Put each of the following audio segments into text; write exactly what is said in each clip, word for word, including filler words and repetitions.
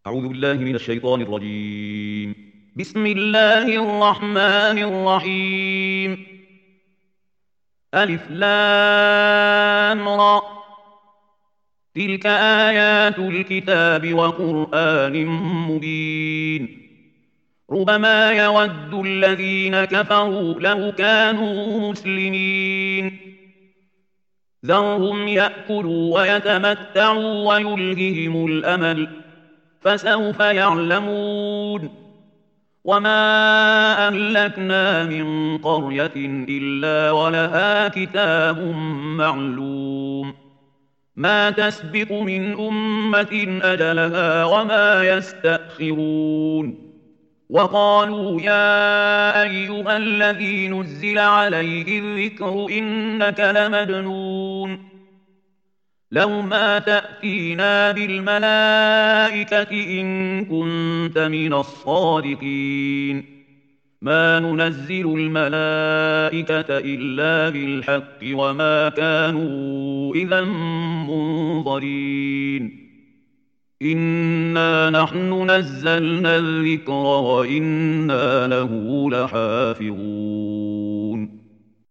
أعوذ بالله من الشيطان الرجيم. بسم الله الرحمن الرحيم. ألف لام را. تلك آيات الكتاب وقرآن مبين. ربما يود الذين كفروا لو كانوا مسلمين. ذرهم يأكلوا ويتمتعوا ويلههم الأمل فسوف يعلمون. وما أهلكنا من قرية إلا ولها كتاب معلوم ما تسبق من أمة أجلها وما يستأخرون. وقالوا يا أيها الذي نزل عليه الذكر إنك لمجنون لو ما تأتينا بالملائكة إن كنت من الصادقين ما ننزل الملائكة إلا بالحق وما كانوا إذا منظرين. إنا نحن نزلنا الذكر وإنا له لحافظون.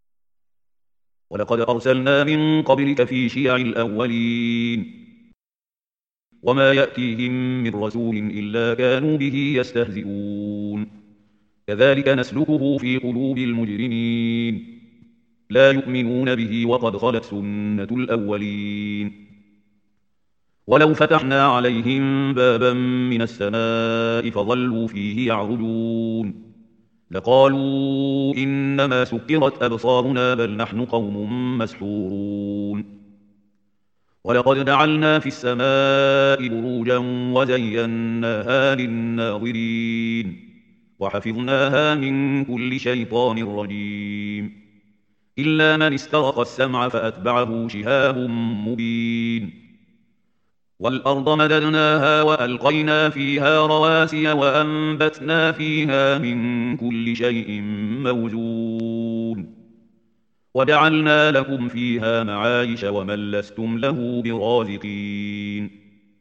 ولقد أرسلنا من قبلك في شيع الأولين وما يأتيهم من رسول إلا كانوا به يستهزئون. كذلك نسلكه في قلوب المجرمين لا يؤمنون به وقد خلت سنة الأولين. ولو فتحنا عليهم بابا من السماء فظلوا فيه يعرجون لقالوا إنما سكرت أبصارنا بل نحن قوم مسحورون. ولقد جعلنا في السماء بروجا وزيناها للناظرين وحفظناها من كل شيطان رجيم إلا من استرق السمع فأتبعه شهاب مبين. والأرض مددناها وألقينا فيها رواسي وأنبتنا فيها من كل شيء موزون وجعلنا لكم فيها معايش ومن لستم له برازقين.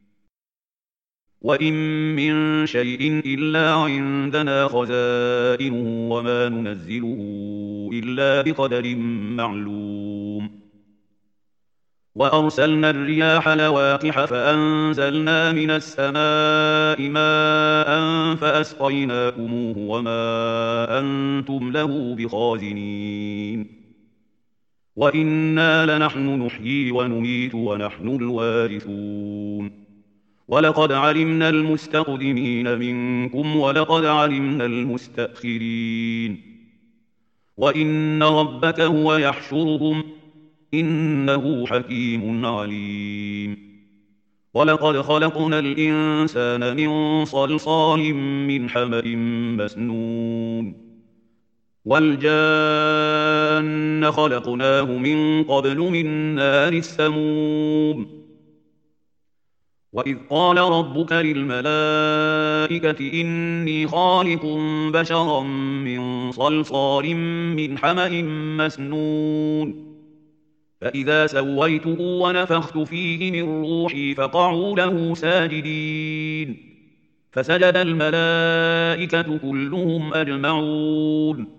وإن من شيء إلا عندنا خزائنه وما ننزله إلا بقدر معلوم. وأرسلنا الرياح لواقح فأنزلنا من السماء ماء فأسقيناكموه وما أنتم له بخازنين. وإنا لنحن نحيي ونميت ونحن الوارثون. ولقد علمنا المستقدمين منكم ولقد علمنا المستأخرين. وإن ربك هو يحشرهم إنه حكيم عليم. ولقد خلقنا الإنسان من صلصال من حمأ مسنون والجان خلقناه من قبل من نار السموم. وإذ قال ربك للملائكة إني خالق بشرا من صلصال من حمأ مسنون فإذا سويته ونفخت فيه من روحي فقعوا له ساجدين فسجد الملائكة كلهم أجمعون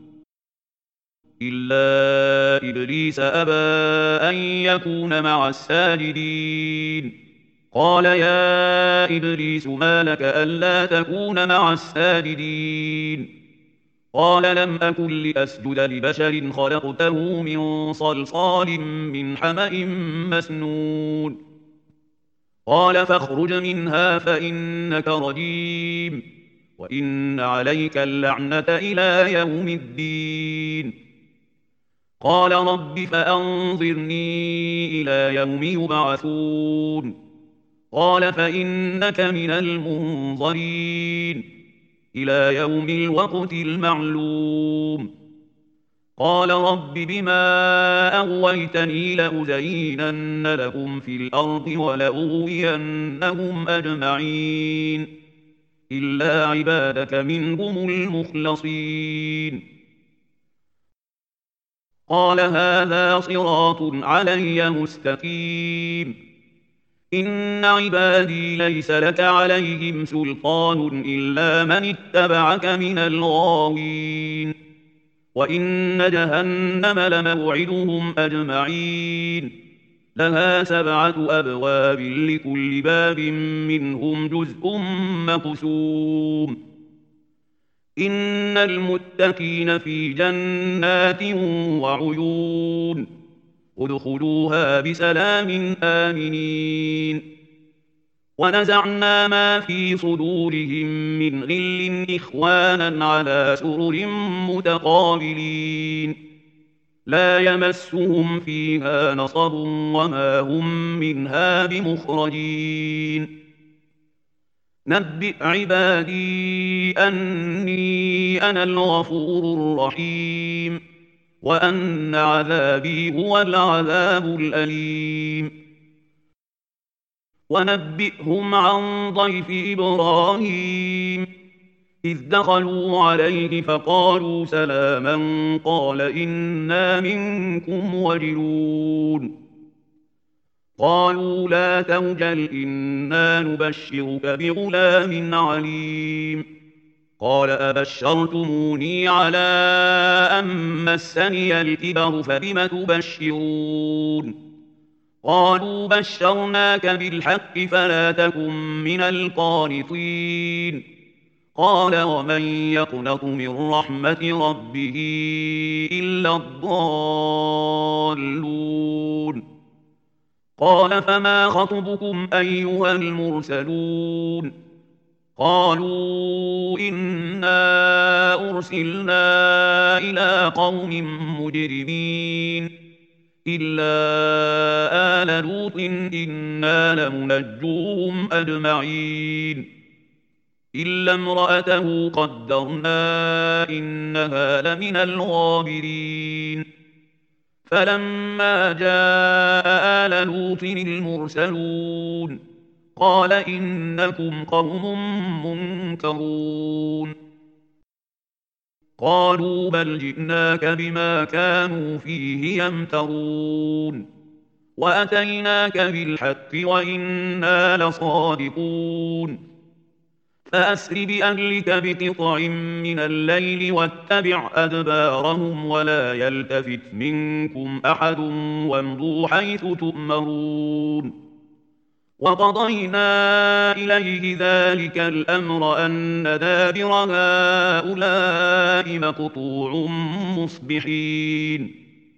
إلا إبليس أبى أن يكون مع الساجدين قال يا إبليس ما لك ألا تكون مع الساجدين قال لم أكن لأسجد لبشر خلقته من صلصال من حمأ مسنون قال فاخرج منها فإنك رجيم وإن عليك اللعنة إلى يوم الدين قال رب فأنظرني إلى يوم يبعثون قال فإنك من المنظرين إلى يوم الوقت المعلوم قال رب بما أغويتني لأزينن لهم في الأرض ولأغوينهم أجمعين إلا عبادك منهم المخلصين قال هذا صراط علي مستقيم إن عبادي ليس لك عليهم سلطان إلا من اتبعك من الغاوين وإن جهنم لموعدهم أجمعين لها سبعة أبواب لكل باب منهم جزء مقسوم إن المتقين في جنات وعيون ادخلوها بسلام آمنين ونزعنا ما في صدورهم من غل إخوانا على سرر متقابلين لا يمسهم فيها نصب وما هم منها بمخرجين نبئ عبادي أني أنا الغفور الرحيم وأن عذابي هو العذاب الأليم ونبئهم عن ضيف إبراهيم إذ دخلوا عليه فقالوا سلاما قال إنا منكم وجلون قالوا لا توجل إنا نبشرك بغلام عليم قال أبشرتموني على أن مسني الكبر فبم تبشرون قالوا بشرناك بالحق فلا تكن من القانطين قال ومن يقنط من رحمة ربه إلا الضالون قال فما خطبكم أيها المرسلون قالوا إنا أرسلنا إلى قوم مجرمين إلا آل لوط إنا لمنجوهم أجمعين إلا امرأته قدرنا إنها لمن الغابرين فلما جاء آل لوط المرسلون قال إنكم قوم منكرون قالوا بل جئناك بما كانوا فيه يمترون وأتيناك بالحق وإنا لصادقون فأسر بأهلك بقطع من الليل واتبع أدبارهم ولا يلتفت منكم أحد وامضوا حيث تؤمرون وقضينا إليه ذلك الأمر أن دابر هؤلاء مقطوع مصبحين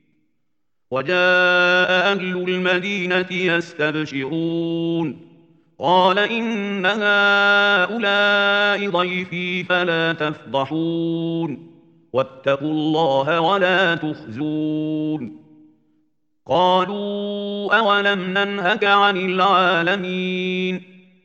وجاء أهل المدينة يستبشرون قال إن هؤلاء ضيفي فلا تفضحون واتقوا الله ولا تخزون قالوا أولم ننهك عن العالمين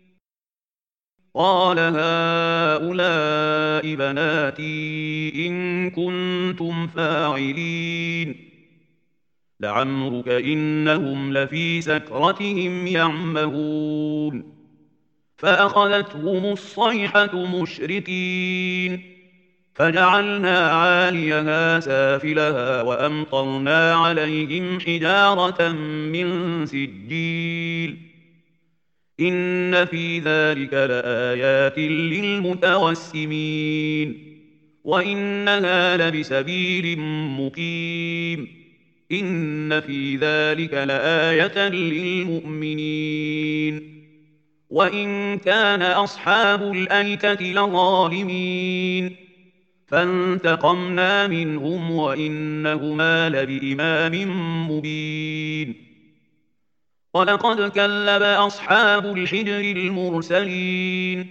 قال هؤلاء بناتي إن كنتم فاعلين لعمرك إنهم لفي سكرتهم يعمهون فأخذتهم الصيحة مشركين فجعلنا عاليها سافلها وأمطرنا عليهم حجارة من سجيل إن في ذلك لآيات للمتوسمين وإنها لبسبيل مقيم إن في ذلك لآية للمؤمنين وإن كان أصحاب الأيكة لظالمين فانتقمنا منهم وإنهما لبإمام مبين ولقد كذب أصحاب الحجر المرسلين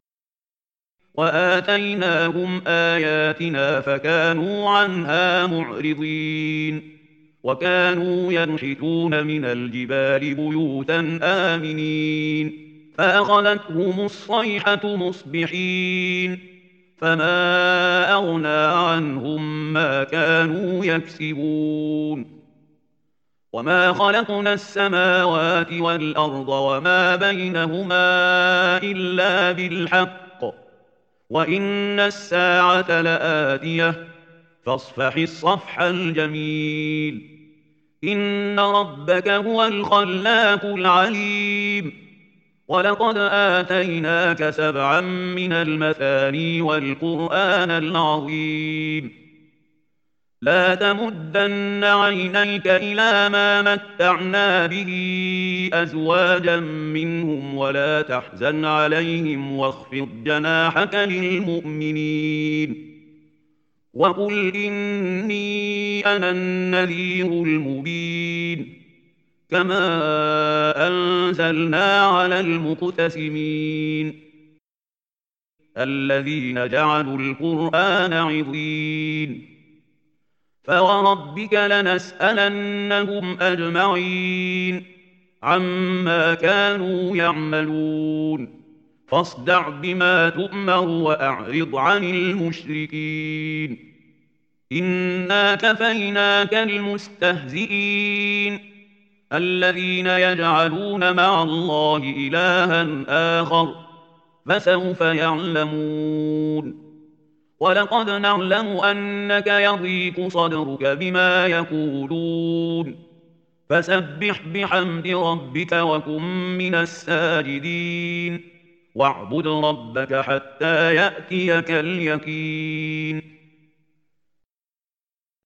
وآتيناهم آياتنا فكانوا عنها معرضين وكانوا ينحتون من الجبال بيوتا آمنين فأخذتهم الصيحة مصبحين فما أغنى عنهم ما كانوا يكسبون وما خلقنا السماوات والأرض وما بينهما إلا بالحق وإن الساعة لآتية فاصفح الصفح الجميل إن ربك هو الخلاق العليم ولقد آتيناك سبعا من المثاني والقرآن العظيم لا تمدن عينيك إلى ما متعنا به أزواجا منهم ولا تحزن عليهم واخفض جناحك للمؤمنين وقل إني أنا النذير المبين كما أنزلنا على المقتسمين الذين جعلوا القرآن عضين فوربك لنسألنهم أجمعين عما كانوا يعملون فاصدع بما تؤمر وأعرض عن المشركين إنا كفيناك المستهزئين الذين يجعلون مع الله إلها آخر فسوف يعلمون ولقد نعلم أنك يضيق صدرك بما يقولون فسبح بحمد ربك وكن من الساجدين واعبد ربك حتى يأتيك اليقين